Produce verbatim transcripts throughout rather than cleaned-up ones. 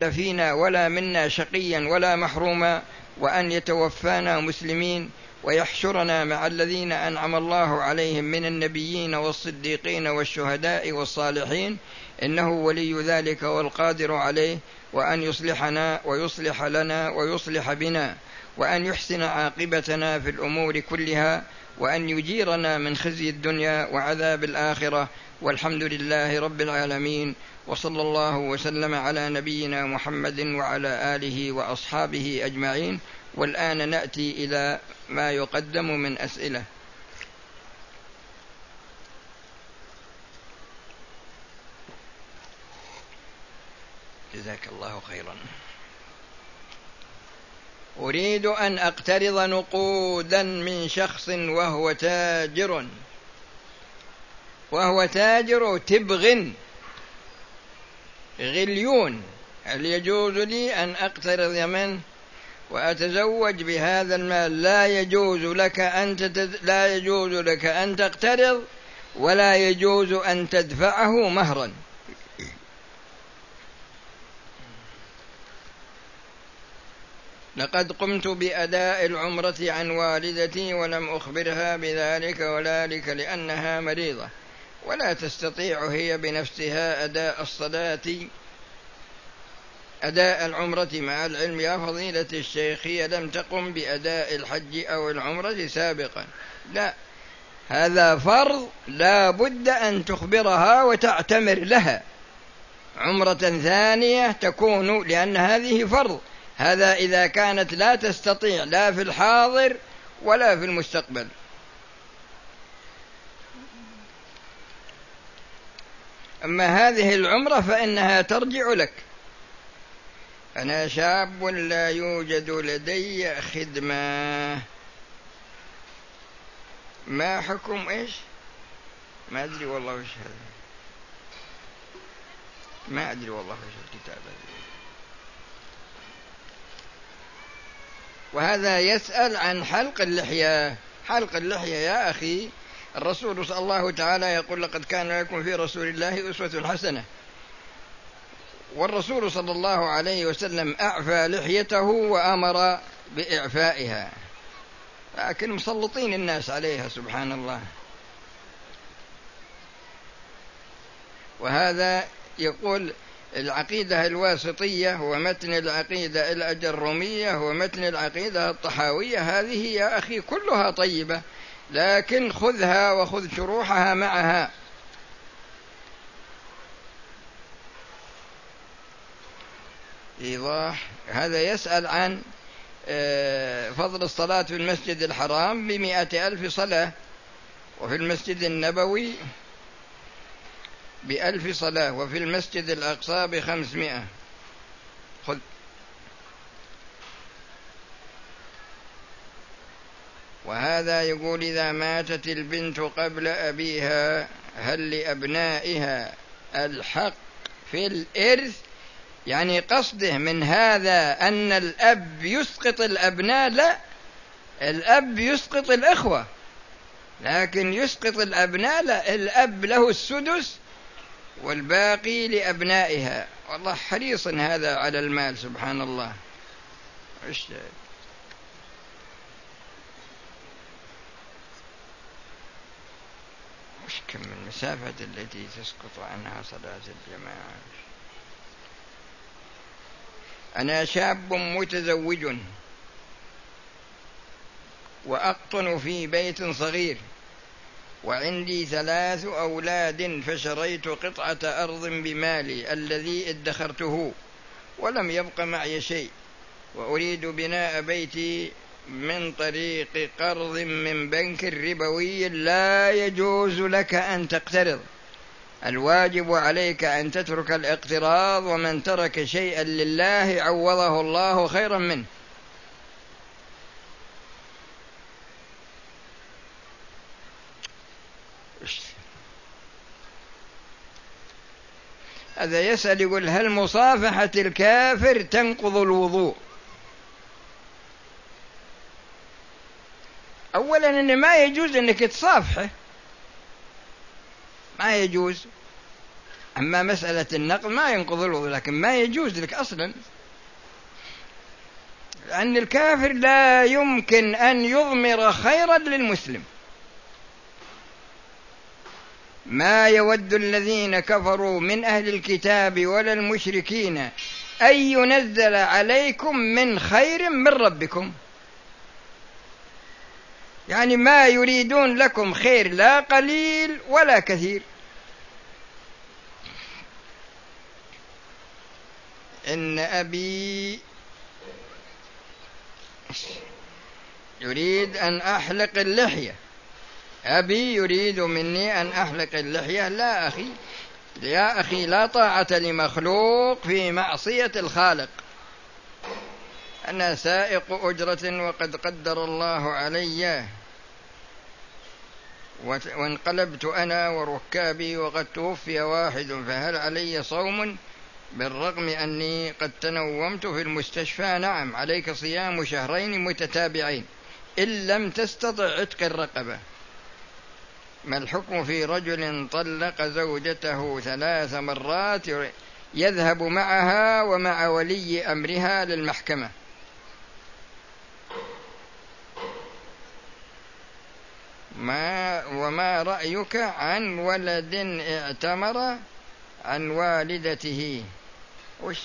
فينا ولا منا شقيا ولا محروما، وأن يتوفانا مسلمين ويحشرنا مع الذين أنعم الله عليهم من النبيين والصديقين والشهداء والصالحين، إنه ولي ذلك والقادر عليه. وأن يصلحنا ويصلح لنا ويصلح بنا، وأن يحسن عاقبتنا في الأمور كلها، وأن يجيرنا من خزي الدنيا وعذاب الآخرة. والحمد لله رب العالمين، وصلى الله وسلم على نبينا محمد وعلى آله وأصحابه أجمعين. والآن نأتي إلى ما يقدم من أسئلة. جزاك الله خيرا. أريد أن أقترض نقودا من شخص وهو تاجر وهو تاجر تبغ غليون، هل يجوز لي أن أقترض منه وأتزوج بهذا المال؟ لا يجوز لك أن تتد... لا يجوز لك أن تقترض، ولا يجوز أن تدفعه مهرا. لقد قمت بأداء العمرة عن والدتي ولم أخبرها بذلك وذلك لأنها مريضة ولا تستطيع هي بنفسها أداء الصلاة أداء العمرة. مع العلم يا فضيلة الشيخ هي لم تقم بأداء الحج أو العمرة سابقا. لا، هذا فرض لا بد أن تخبرها وتعتمر لها عمرة ثانية تكون، لأن هذه فرض. هذا إذا كانت لا تستطيع لا في الحاضر ولا في المستقبل. أما هذه العمرة فإنها ترجع لك. أنا شاب لا يوجد لدي خدمة، ما حكم إيش؟ ما أدري والله وش هذا، ما أدري والله وش الكتاب هذا. وهذا يسأل عن حلق اللحية. حلق اللحية يا أخي، الرسول صلى الله تعالى يقول: لقد كان لكم في رسول الله أسوة حسنة. والرسول صلى الله عليه وسلم أعفى لحيته وأمر بإعفائها، لكن مسلطين الناس عليها سبحان الله. وهذا يقول: العقيدة الواسطية هو متن العقيدة الأجرومية هو متن العقيدة الطحاوية. هذه يا أخي كلها طيبة، لكن خذها وخذ شروحها معها. إيضاح: هذا يسأل عن فضل الصلاة في المسجد الحرام بمئة ألف صلاة، وفي المسجد النبوي بألف صلاة، وفي المسجد الأقصى بخمسمائة. خذ. وهذا يقول: إذا ماتت البنت قبل أبيها هل لأبنائها الحق في الإرث؟ يعني قصده من هذا أن الأب يسقط الأبناء؟ لا، الأب يسقط الإخوة، لكن يسقط الأبناء لا، الأب له السدس والباقي لأبنائها. والله حريص هذا على المال سبحان الله. وش كم المسافة التي تسقط عنها صلاة الجماعة؟ أنا شاب متزوج وأقطن في بيت صغير، وعندي ثلاث أولاد، فشريت قطعة أرض بمالي الذي ادخرته ولم يبق معي شيء، وأريد بناء بيتي من طريق قرض من بنك ربوي. لا يجوز لك أن تقترض، الواجب عليك أن تترك الاقتراض، ومن ترك شيئا لله عوضه الله خيرا منه. هذا يسأل يقول: هل مصافحة الكافر تنقض الوضوء؟ أولا إن ما يجوز أنك تصافحه، ما يجوز، أما مسألة النقض ما ينقض الوضوء، لكن ما يجوز لك أصلا، لأن الكافر لا يمكن أن يضمر خيرا للمسلم. ما يود الذين كفروا من أهل الكتاب ولا المشركين أن ينزل عليكم من خير من ربكم، يعني ما يريدون لكم خير لا قليل ولا كثير. إن أبي يريد أن أحلق اللحية، أبي يريد مني أن أحلق اللحية. لا أخي، يا أخي، لا طاعة لمخلوق في معصية الخالق. أنا سائق أجرة وقد قدر الله علي، وانقلبت أنا وركابي وقد توفي واحد، فهل علي صوم بالرغم أني قد تنومت في المستشفى؟ نعم، عليك صيام شهرين متتابعين إن لم تستطع عتق الرقبة. ما الحكم في رجل طلق زوجته ثلاث مرات يذهب معها ومع ولي أمرها للمحكمة؟ ما وما رأيك عن ولد اعتمر عن والدته؟ وش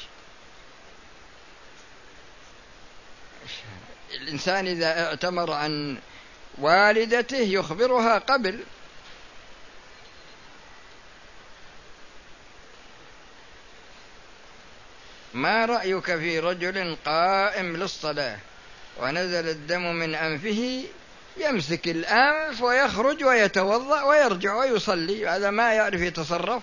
الإنسان إذا اعتمر عن والدته يخبرها قبل. ما رأيك في رجل قائم للصلاة ونزل الدم من أنفه يمسك الأنف ويخرج ويتوضأ ويرجع ويصلي؟ هذا ما يعرف يتصرف.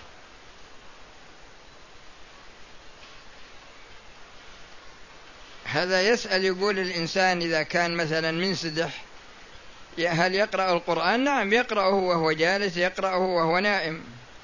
هذا يسأل، يقول الإنسان إذا كان مثلا منسدح هل يقرأ القرآن؟ نعم، يقرأه وهو جالس، يقرأه وهو نائم.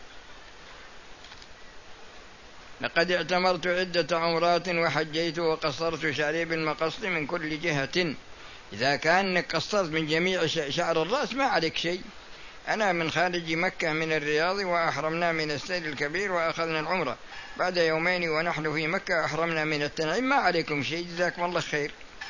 لقد اعتمرت عدة عمرات وحجيت وقصرت شعري بالمقص من كل جهة. إذا كانك قصرت من جميع شعر الرأس ما عليك شيء. أنا من خارج مكة من الرياض، وأحرمنا من السيل الكبير وأخذنا العمرة بعد يومين ونحن في مكة أحرمنا من التنعيم، ما عليكم شيء، جزاكم الله خير.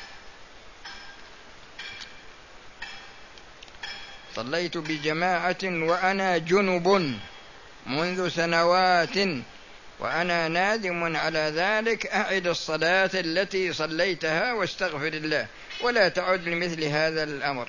صليت بجماعة وأنا جنب منذ سنوات وأنا نادم على ذلك، أعد الصلاة التي صليتها واستغفر الله ولا تعد لمثل هذا الأمر.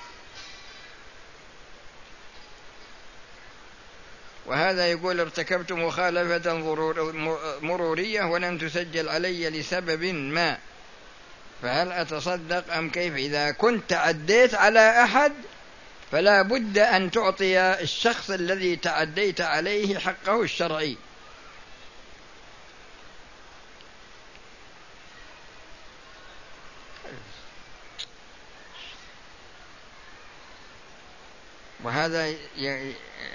وهذا يقول ارتكبت مخالفة مرورية ولم تسجل علي لسبب ما، فهل أتصدق أم كيف؟ إذا كنت تعديت على أحد فلا بد أن تعطي الشخص الذي تعديت عليه حقه الشرعي. وهذا ي...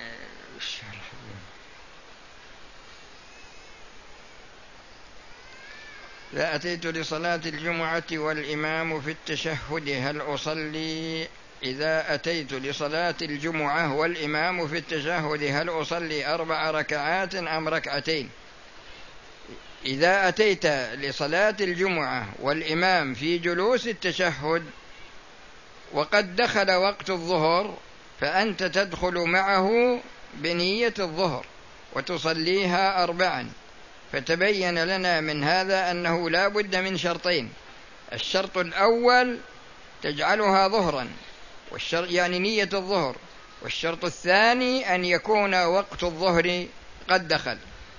إذا أتيت لصلاة الجمعة والإمام في التشهد هل أصلي؟ إذا أتيت لصلاة الجمعة والإمام في التشهد هل أصلي أربع ركعات أم ركعتين؟ إذا أتيت لصلاة الجمعة والإمام في جلوس التشهد وقد دخل وقت الظهر فأنت تدخل معه بنية الظهر وتصليها أربعا. فتبين لنا من هذا أنه لا بد من شرطين: الشرط الأول تجعلها ظهرا، والشرط يعني نية الظهر، والشرط الثاني أن يكون وقت الظهر قد دخل.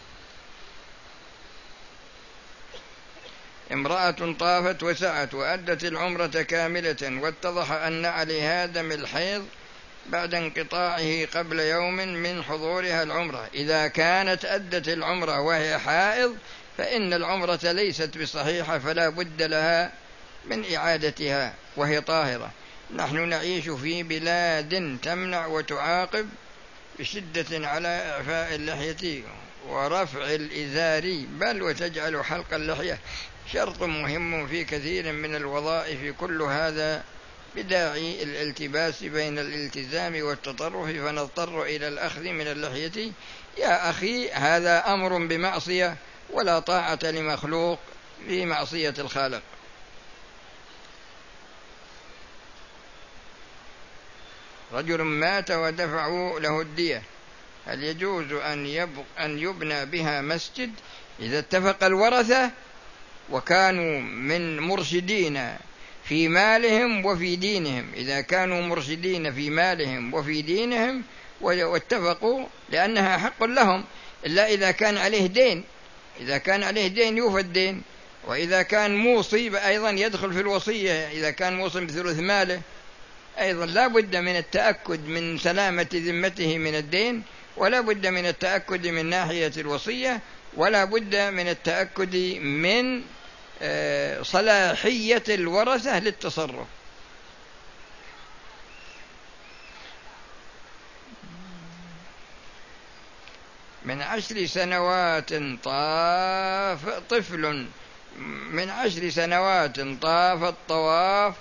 امرأة طافت وسعت وأدت العمرة كاملة واتضح أن عليها دم الحيض بعد انقطاعه قبل يوم من حضورها العمرة، إذا كانت أدت العمرة وهي حائض فإن العمرة ليست بصحيحة فلا بد لها من إعادتها وهي طاهرة. نحن نعيش في بلاد تمنع وتعاقب بشدة على إعفاء اللحية ورفع الإزار، بل وتجعل حلق اللحية شرط مهم في كثير من الوظائف. كل هذا بداعي الالتباس بين الالتزام والتطرف فنضطر إلى الأخذ من اللحية. يا أخي هذا أمر بمعصية، ولا طاعة لمخلوق في معصية الخالق. رجل مات ودفعوا له الدية، هل يجوز أن, أن يبنى بها مسجد إذا اتفق الورثة وكانوا من مرشدين في مالهم وفي دينهم؟ إذا كانوا مرشدين في مالهم وفي دينهم واتفقوا، لأنها حق لهم، إلا إذا كان عليه دين. إذا كان عليه دين يوفى الدين، وإذا كان موصي أيضا يدخل في الوصية، إذا كان موصي بثلث ماله أيضا لا بد من التأكد من سلامة ذمته من الدين، ولا بد من التأكد من ناحية الوصية، ولا بد من التأكد من صلاحية الورثة للتصرف. من عشر سنوات طاف طفل من عشر سنوات طاف الطواف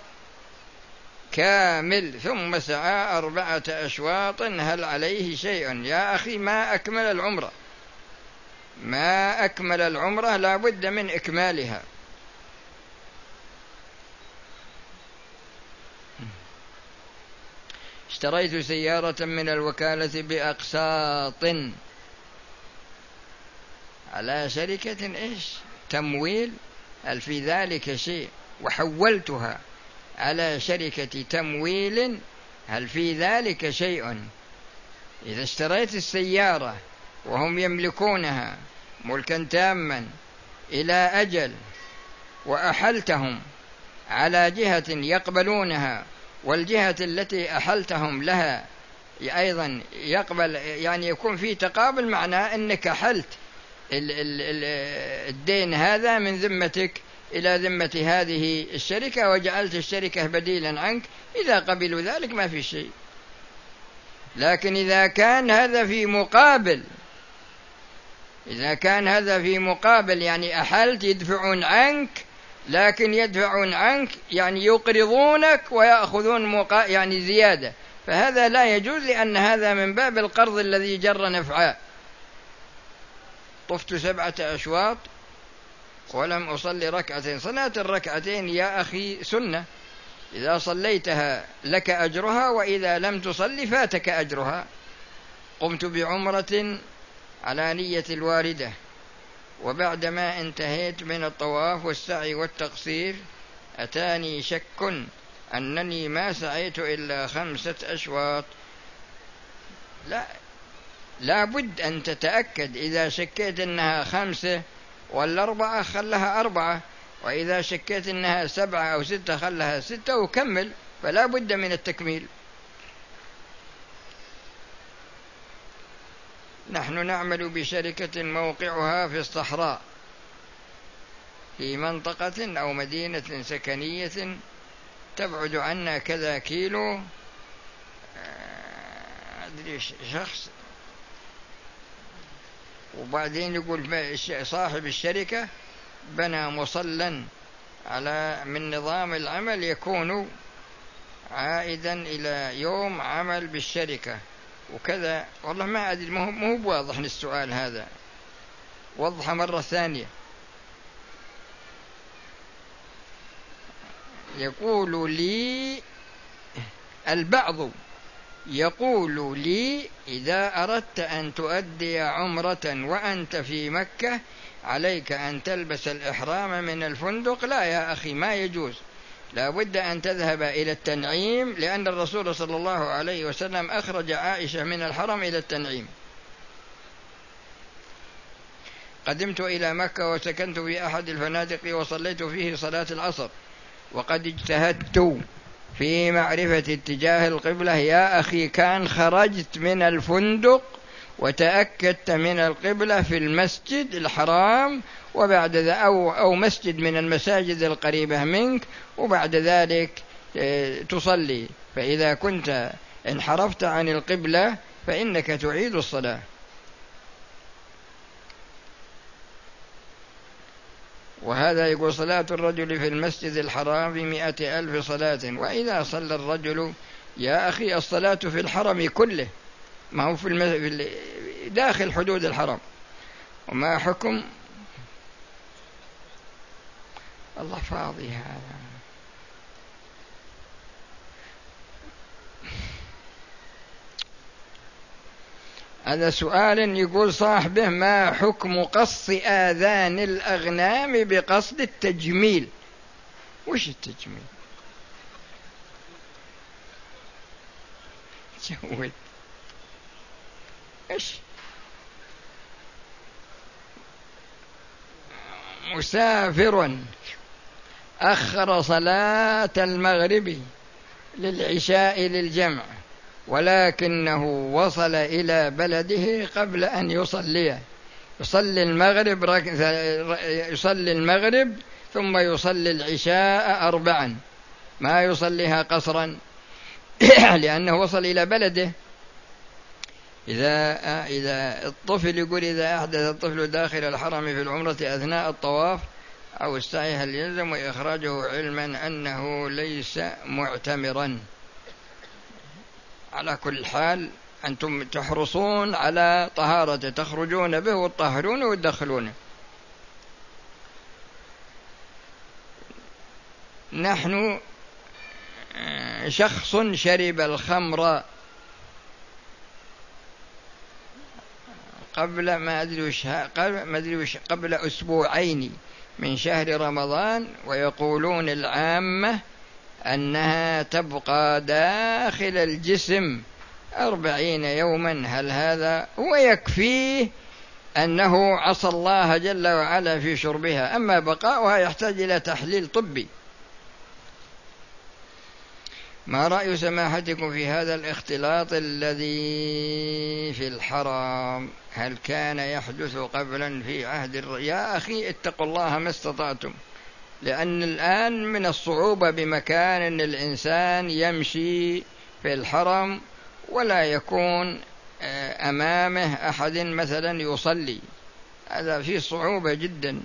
كامل ثم سعى أربعة أشواط، هل عليه شيء؟ يا أخي ما أكمل العمرة، ما أكمل العمرة لا بد من إكمالها. اشتريت سيارة من الوكالة بأقساط على شركة إيش تمويل، هل في ذلك شيء؟ وحولتها على شركة تمويل، هل في ذلك شيء؟ إذا اشتريت السيارة وهم يملكونها ملكا تاما إلى أجل وأحلتهم على جهة يقبلونها، والجهة التي أحلتهم لها أيضا يقبل، يعني يكون في تقابل، معناه أنك أحلت الدين هذا من ذمتك إلى ذمة هذه الشركة وجعلت الشركة بديلا عنك، إذا قبلوا ذلك ما في شيء. لكن إذا كان هذا في مقابل إذا كان هذا في مقابل يعني أحلت يدفعون عنك، لكن يدفعون عنك يعني يقرضونك ويأخذون مقا... يعني زيادة، فهذا لا يجوز، لأن هذا من باب القرض الذي جر نفعا. طفت سبعة أشواط ولم أصلي ركعتين. صلاة الركعتين يا أخي سنة، إذا صليتها لك أجرها، وإذا لم تصلي فاتك أجرها. قمت بعمرة على نية الواردة، وبعدما انتهيت من الطواف والسعي والتقصير أتاني شك أنني ما سعيت إلا خمسة أشواط. لا لا بد أن تتأكد، إذا شكيت أنها خمسة ولا أربعة خلها أربعة، وإذا شكيت أنها سبعة أو ستة خلها ستة وكمل، فلا بد من التكميل. نحن نعمل بشركة موقعها في الصحراء في منطقة أو مدينة سكنية تبعد عنا كذا كيلو. أدري شخص، وبعدين يقول صاحب الشركة بنى مصلى على من نظام العمل يكون عائدا إلى يوم عمل بالشركة وكذا. والله ما أدري، ما هو واضح السؤال هذا، وضح مرة ثانية. يقول لي البعض يقول لي إذا أردت أن تؤدي عمرة وأنت في مكة عليك أن تلبس الإحرام من الفندق. لا يا أخي، ما يجوز، لا بد أن تذهب إلى التنعيم، لأن الرسول صلى الله عليه وسلم أخرج عائشة من الحرم إلى التنعيم. قدمت إلى مكة وسكنت في أحد الفنادق وصليت فيه صلاة العصر، وقد اجتهدت في معرفة اتجاه القبلة. يا أخي كان خرجت من الفندق وتأكدت من القبلة في المسجد الحرام، وبعد ذلك أو, أو مسجد من المساجد القريبة منك، وبعد ذلك تصلي. فإذا كنت انحرفت عن القبلة فإنك تعيد الصلاة. وهذا يقول صلاة الرجل في المسجد الحرام بمئة ألف صلاة. وإذا صلى الرجل يا أخي الصلاة في الحرم كله، ما هو في المس... داخل حدود الحرم. وما حكم الله فاضي هذا؟ هذا سؤال يقول صاحبه: ما حكم قص آذان الأغنام بقصد التجميل؟ وش التجميل؟ جود إيش؟ مسافر أخر صلاة المغرب للعشاء للجمع، ولكنه وصل إلى بلده قبل أن يصلي، يصلي المغرب رك... يصلي المغرب ثم يصلي العشاء أربعا، ما يصليها قصرا لأنه وصل إلى بلده. إذا إذا الطفل يقول إذا أحدث الطفل داخل الحرم في العمرة أثناء الطواف أو السعي هل يلزم إخراجه علما أنه ليس معتمرا؟ على كل حال أنتم تحرصون على طهارته، تخرجون به وتطهرونه وتدخلونه. نحن شخص شرب الخمر قبل ما أدري وش قبل ما أدري وش قبل أسبوعين من شهر رمضان، ويقولون العامة أنها تبقى داخل الجسم أربعين يوما. هل هذا هو يكفيه أنه عصى الله جل وعلا في شربها؟ أما بقاؤها يحتاج إلى تحليل طبي. ما رأي سماحتكم في هذا الاختلاط الذي في الحرم؟ هل كان يحدث قبلا في عهد الر... يا أخي اتقوا الله ما استطعتم، لأن الآن من الصعوبة بمكان أن الإنسان يمشي في الحرم ولا يكون أمامه أحد مثلا يصلي، هذا فيه صعوبة جدا.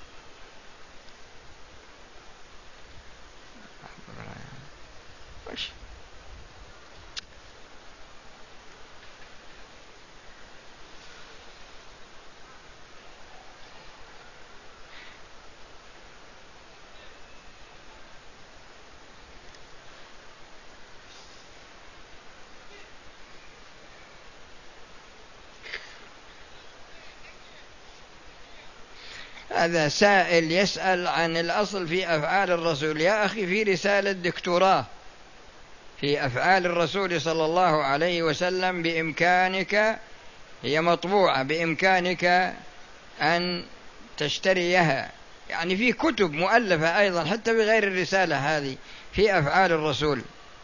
هذا سائل يسأل عن الأصل في أفعال الرسول. يا أخي في رسالة دكتوراه في أفعال الرسول صلى الله عليه وسلم، بإمكانك، هي مطبوعة، بإمكانك أن تشتريها، يعني في كتب مؤلفة أيضا حتى بغير الرسالة هذه في أفعال الرسول.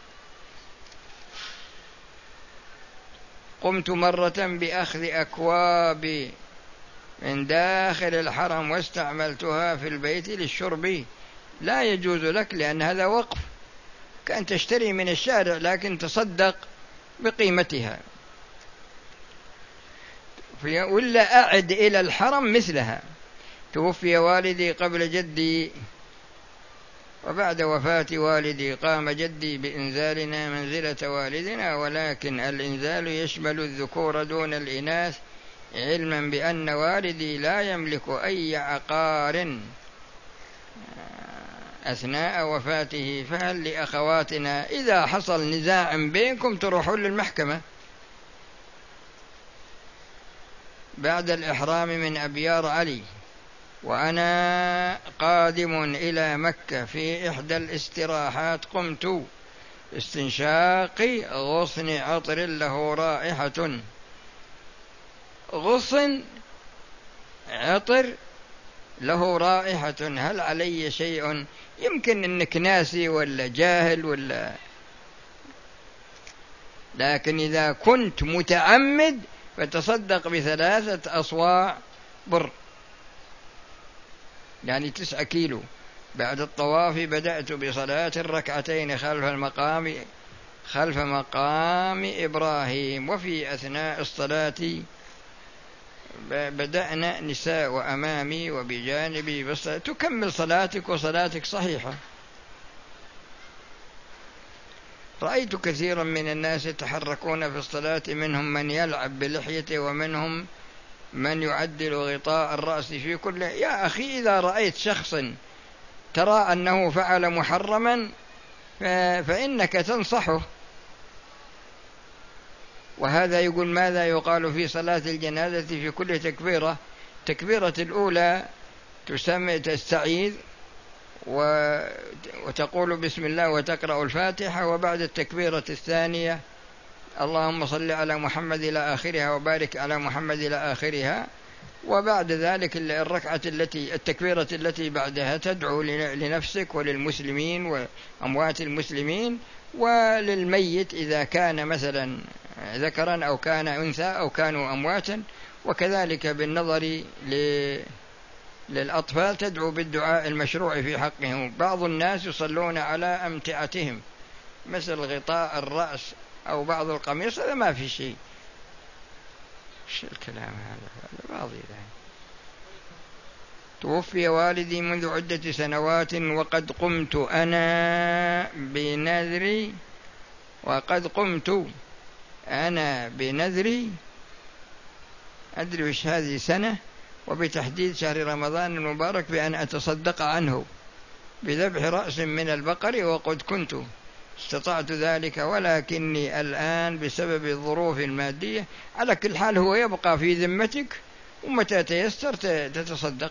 قمت مرة بأخذ أكواب من داخل الحرم واستعملتها في البيت للشرب. لا يجوز لك، لأن هذا وقف، كأن تشتري من الشارع لكن تصدق بقيمتها. ولا أعد إلى الحرم مثلها. توفي والدي قبل جدي، وبعد وفاة والدي قام جدي بإنزالنا منزلة والدنا، ولكن الإنزال يشمل الذكور دون الإناث، علما بأن والدي لا يملك أي عقار أثناء وفاته. فهل لأخواتنا إذا حصل نزاع بينكم تروحون للمحكمة بعد الإحرام من أبيار علي، وأنا قادم إلى مكة في إحدى الاستراحات قمت استنشاق غصن عطر له رائحة، غصن عطر له رائحة، هل علي شيء؟ يمكن أنك ناسي ولا جاهل ولا، لكن إذا كنت متعمد فتصدق بثلاثة أصواع بر، يعني تسعة كيلو. بعد الطواف بدأت بصلاة الركعتين خلف المقام خلف مقام إبراهيم، وفي أثناء الصلاة بدأنا نساء وأمامي وبجانبي، بس تكمل صلاتك وصلاتك صحيحة. رأيت كثيرا من الناس يتحركون في الصلاة، منهم من يلعب بلحيته ومنهم من يعدل غطاء الرأس في كل. يا أخي، إذا رأيت شخصا ترى أنه فعل محرما فإنك تنصحه. وهذا يقول ماذا يقال في صلاة الجنازة في كل تكبيرة؟ تكبيرة الأولى تسمى تستعيذ وتقول بسم الله وتقرأ الفاتحة، وبعد التكبيرة الثانية اللهم صل على محمد إلى آخرها وبارك على محمد إلى آخرها، وبعد ذلك الركعة التي التكبيرة التي بعدها تدعو لنفسك وللمسلمين وأموات المسلمين وللميت إذا كان مثلا ذكرا أو كان أنثى أو كانوا أمواتا، وكذلك بالنظر للأطفال تدعو بالدعاء المشروع في حقهم. بعض الناس يصلون على أمتعتهم مثل غطاء الرأس أو بعض القميص، هذا ما في شيء. شو الكلام هذا؟ بعض يعني. توفي والدي منذ عدة سنوات وقد قمت أنا بنذري وقد قمت أنا بنذري أدري وش هذه سنة، وبتحديد شهر رمضان المبارك بأن أتصدق عنه بذبح رأس من البقر، وقد كنت استطعت ذلك، ولكني الآن بسبب الظروف المادية. على كل حال هو يبقى في ذمتك، ومتى تيسر تتصدق.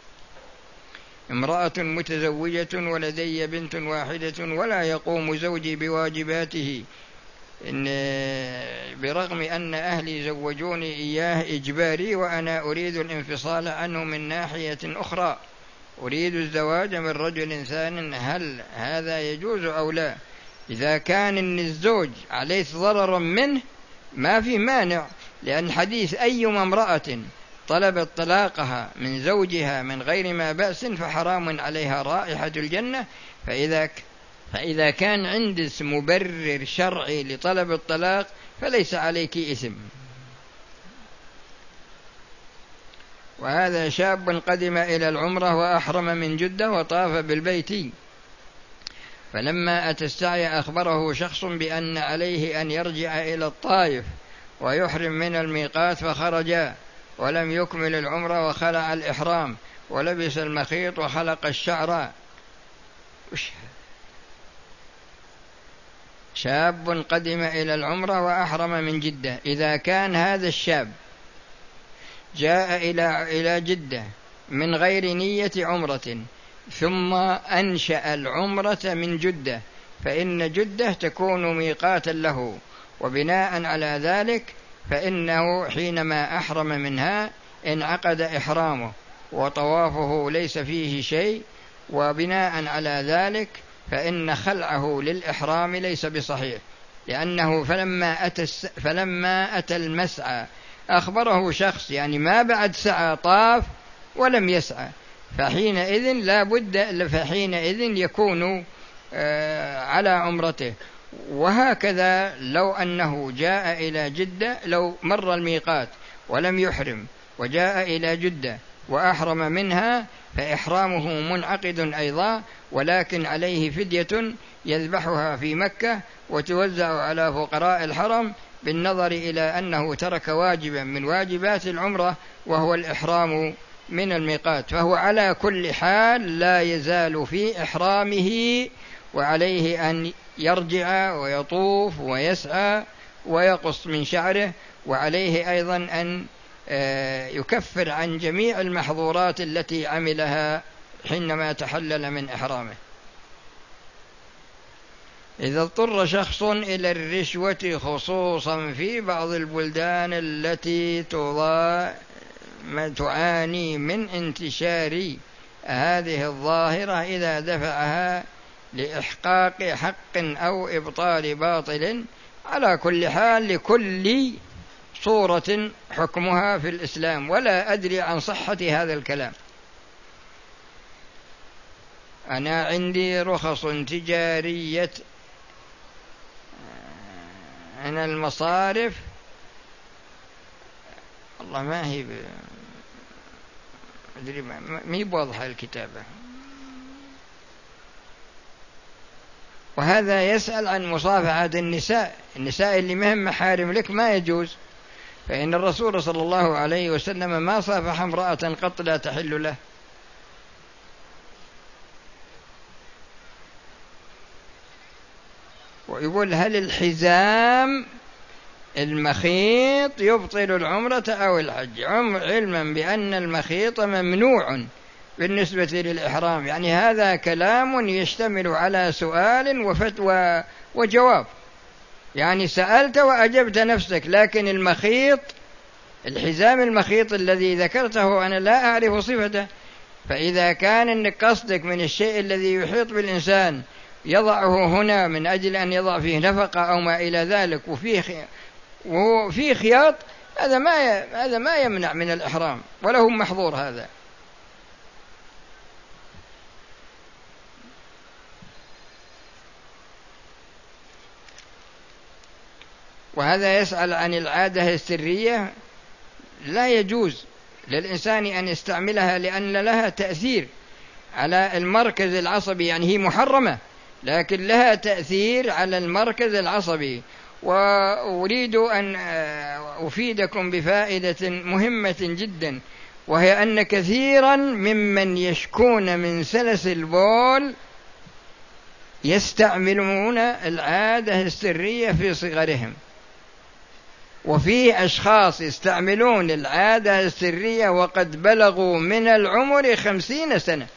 امرأة متزوجة ولدي بنت واحدة ولا يقوم زوجي بواجباته، إن برغم أن أهلي زوجوني إياه إجباري، وأنا أريد الانفصال عنه من ناحية أخرى، أريد الزواج من رجل ثان، هل هذا يجوز أو لا؟ إذا كان إن الزوج عليه ضرر منه ما في مانع، لأن حديث أيما امرأة طلبت طلاقها من زوجها من غير ما بأس فحرام عليها رائحة الجنة. فإذا فإذا كان عندك مبرر شرعي لطلب الطلاق فليس عليك إثم. وهذا شاب قدم إلى العمرة وأحرم من جدة وطاف بالبيت، فلما أتى السعي أخبره شخص بأن عليه أن يرجع إلى الطائف ويحرم من الميقات، فخرج ولم يكمل العمرة وخلع الإحرام ولبس المخيط وخلق الشعر. شاب قدم إلى العمرة وأحرم من جدة، إذا كان هذا الشاب جاء إلى إلى جدة من غير نية عمرة ثم أنشأ العمرة من جدة، فإن جدة تكون ميقاتا له، وبناء على ذلك فإنه حينما أحرم منها انعقد إحرامه وطوافه ليس فيه شيء، وبناء على ذلك فإن خلعه للإحرام ليس بصحيح، لأنه فلما أتى, فلما أتى المسعى أخبره شخص، يعني ما بعد سعى طاف ولم يسعى، فحينئذ لا بد فحينئذ يكون على عمرته. وهكذا لو أنه جاء إلى جدة، لو مر الميقات ولم يحرم وجاء إلى جدة وأحرم منها فإحرامه منعقد أيضا، ولكن عليه فدية يذبحها في مكة وتوزع على فقراء الحرم، بالنظر إلى أنه ترك واجبا من واجبات العمرة وهو الإحرام من الميقات، فهو على كل حال لا يزال في إحرامه، وعليه أن يرجع ويطوف ويسعى ويقص من شعره، وعليه أيضا أن يكفر عن جميع المحظورات التي عملها حينما تحلل من إحرامه. إذا اضطر شخص إلى الرشوة خصوصا في بعض البلدان التي تعاني من انتشار هذه الظاهرة، إذا دفعها لإحقاق حق أو إبطال باطل، على كل حال لكل صورة حكمها في الإسلام، ولا أدري عن صحة هذا الكلام. أنا عندي رخص تجارية من المصارف والله ما هي ب... أدري ما هي بواضحة الكتابة. وهذا يسأل عن مصافحة النساء، النساء اللي مهم محارم لك ما يجوز، فإن الرسول صلى الله عليه وسلم ما صافح امرأة قط لا تحل له. ويقول هل الحزام المخيط يبطل العمرة أو الحج؟ علما بأن المخيط ممنوع بالنسبة للإحرام، يعني هذا كلام يشتمل على سؤال وفتوى وجواب، يعني سألت وأجبت نفسك، لكن المخيط الحزام المخيط الذي ذكرته أنا لا أعرف صفته، فإذا كان إنك قصدك من الشيء الذي يحيط بالإنسان يضعه هنا من أجل أن يضع فيه نفقة أو ما إلى ذلك وفيه وفيه خياط، هذا ما هذا ما يمنع من الإحرام وله محظور هذا. وهذا يسأل عن العادة السرية، لا يجوز للإنسان أن يستعملها لأن لها تأثير على المركز العصبي، يعني هي محرمة لكن لها تأثير على المركز العصبي. وأريد أن أفيدكم بفائدة مهمة جدا، وهي أن كثيرا ممن يشكون من سلس البول يستعملون العادة السرية في صغرهم، وفي أشخاص يستعملون العادة السرية وقد بلغوا من العمر خمسين سنة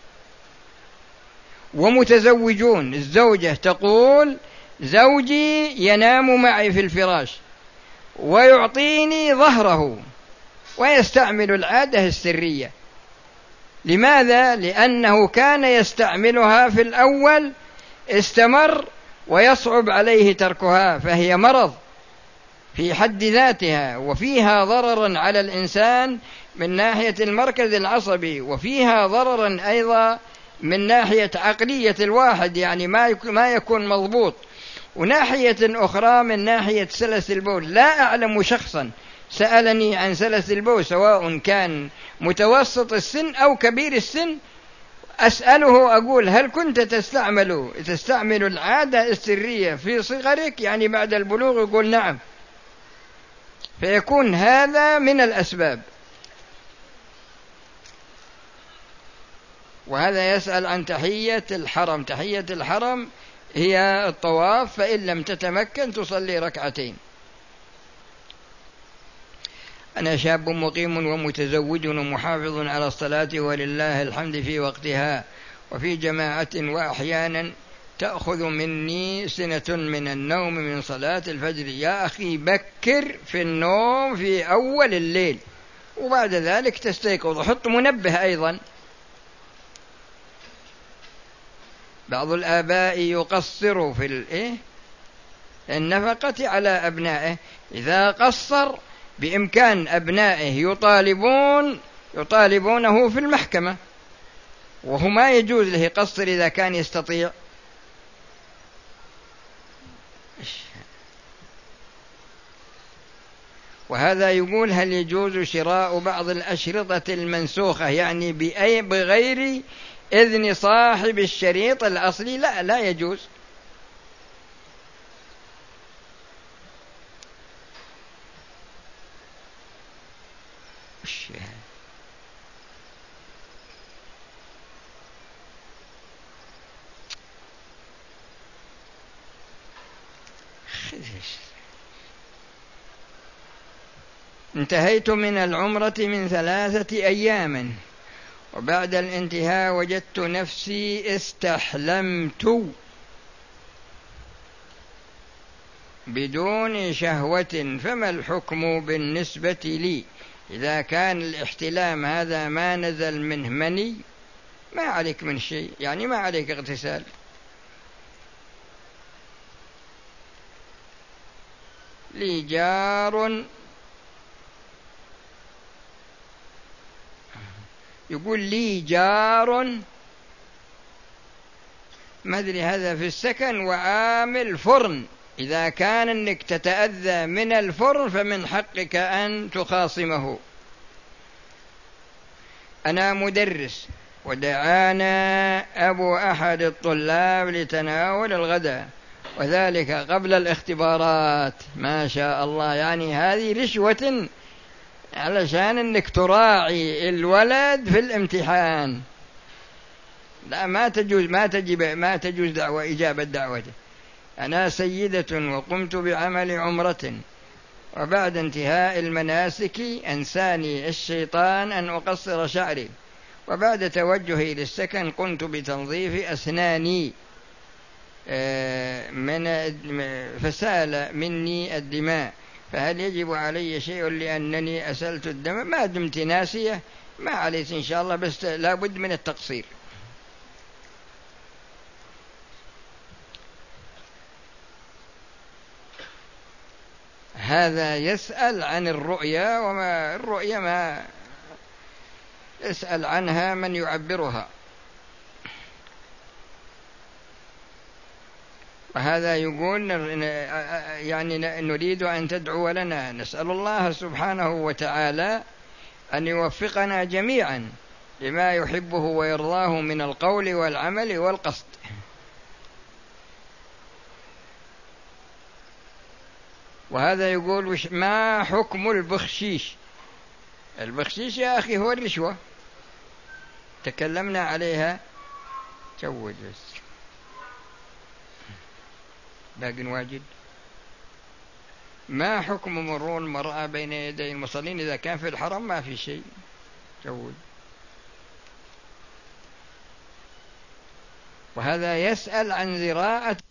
ومتزوجون. الزوجة تقول زوجي ينام معي في الفراش ويعطيني ظهره، ويستعمل العادة السرية. لماذا؟ لأنه كان يستعملها في الأول، استمر ويصعب عليه تركها، فهي مرض في حد ذاتها، وفيها ضررا على الإنسان من ناحية المركز العصبي، وفيها ضررا أيضا من ناحية عقلية الواحد، يعني ما يكون مضبوط، وناحية أخرى من ناحية سلس البول. لا أعلم شخصا سألني عن سلس البول سواء كان متوسط السن أو كبير السن، أسأله أقول هل كنت تستعمل تستعمل العادة السرية في صغرك يعني بعد البلوغ؟ يقول نعم. فيكون هذا من الأسباب. وهذا يسأل عن تحية الحرم. تحية الحرم هي الطواف، فإن لم تتمكن تصلي ركعتين. أنا شاب مقيم ومتزوج ومحافظ على الصلاة ولله الحمد في وقتها وفي جماعة، وأحيانا تأخذ مني سنة من النوم من صلاة الفجر. يا أخي بكر في النوم في أول الليل وبعد ذلك تستيقظ، حط منبه أيضا. بعض الآباء يقصر في النفقة على أبنائه، إذا قصر بإمكان أبنائه يطالبون يطالبونه في المحكمة، وهو ما يجوز له قصر إذا كان يستطيع. وهذا يقول هل يجوز شراء بعض الأشرطة المنسوخة يعني بأي بغير إذن صاحب الشريط الأصلي؟ لا لا يجوز. انتهيت من العمرة من ثلاثة أيام، وبعد الانتهاء وجدت نفسي استحلمت بدون شهوة، فما الحكم بالنسبة لي؟ إذا كان الاحتلام هذا ما نزل منه مني ما عليك من شيء، يعني ما عليك اغتسال. لي جار يقول لي جار ما أدري هذا في السكن وعامل فرن إذا كان أنك تتأذى من الفرن فمن حقك أن تخاصمه. أنا مدرس ودعانا أبو أحد الطلاب لتناول الغداء وذلك قبل الاختبارات، ما شاء الله، يعني هذه رشوة علشان أنك تراعي الولد في الامتحان. لا، ما تجوز، ما تجب ما تجوز دعوة إجابة دعوته. أنا سيدة وقمت بعمل عمرة، وبعد انتهاء المناسك أنساني الشيطان أن أقصر شعري، وبعد توجهي للسكن قمت بتنظيف أسناني من فسال مني الدماء، فهل يجب علي شيء لأنني أسلت الدم؟ ما دمت ناسية ما عليك إن شاء الله، بس لا بد من التقصير. هذا يسأل عن الرؤيا، وما الرؤيا ما يسأل عنها من يعبرها، وهذا يقول يعني نريد أن تدعو لنا، نسأل الله سبحانه وتعالى أن يوفقنا جميعا لما يحبه ويرضاه من القول والعمل والقصد. وهذا يقول ما حكم البخشيش؟ البخشيش يا أخي هو الرشوة، تكلمنا عليها جود بس باقي واجد. ما حكم مرور المرأة بين يدي المصلين إذا كان في الحرم؟ ما في شيء جود. وهذا يسأل عن زراعة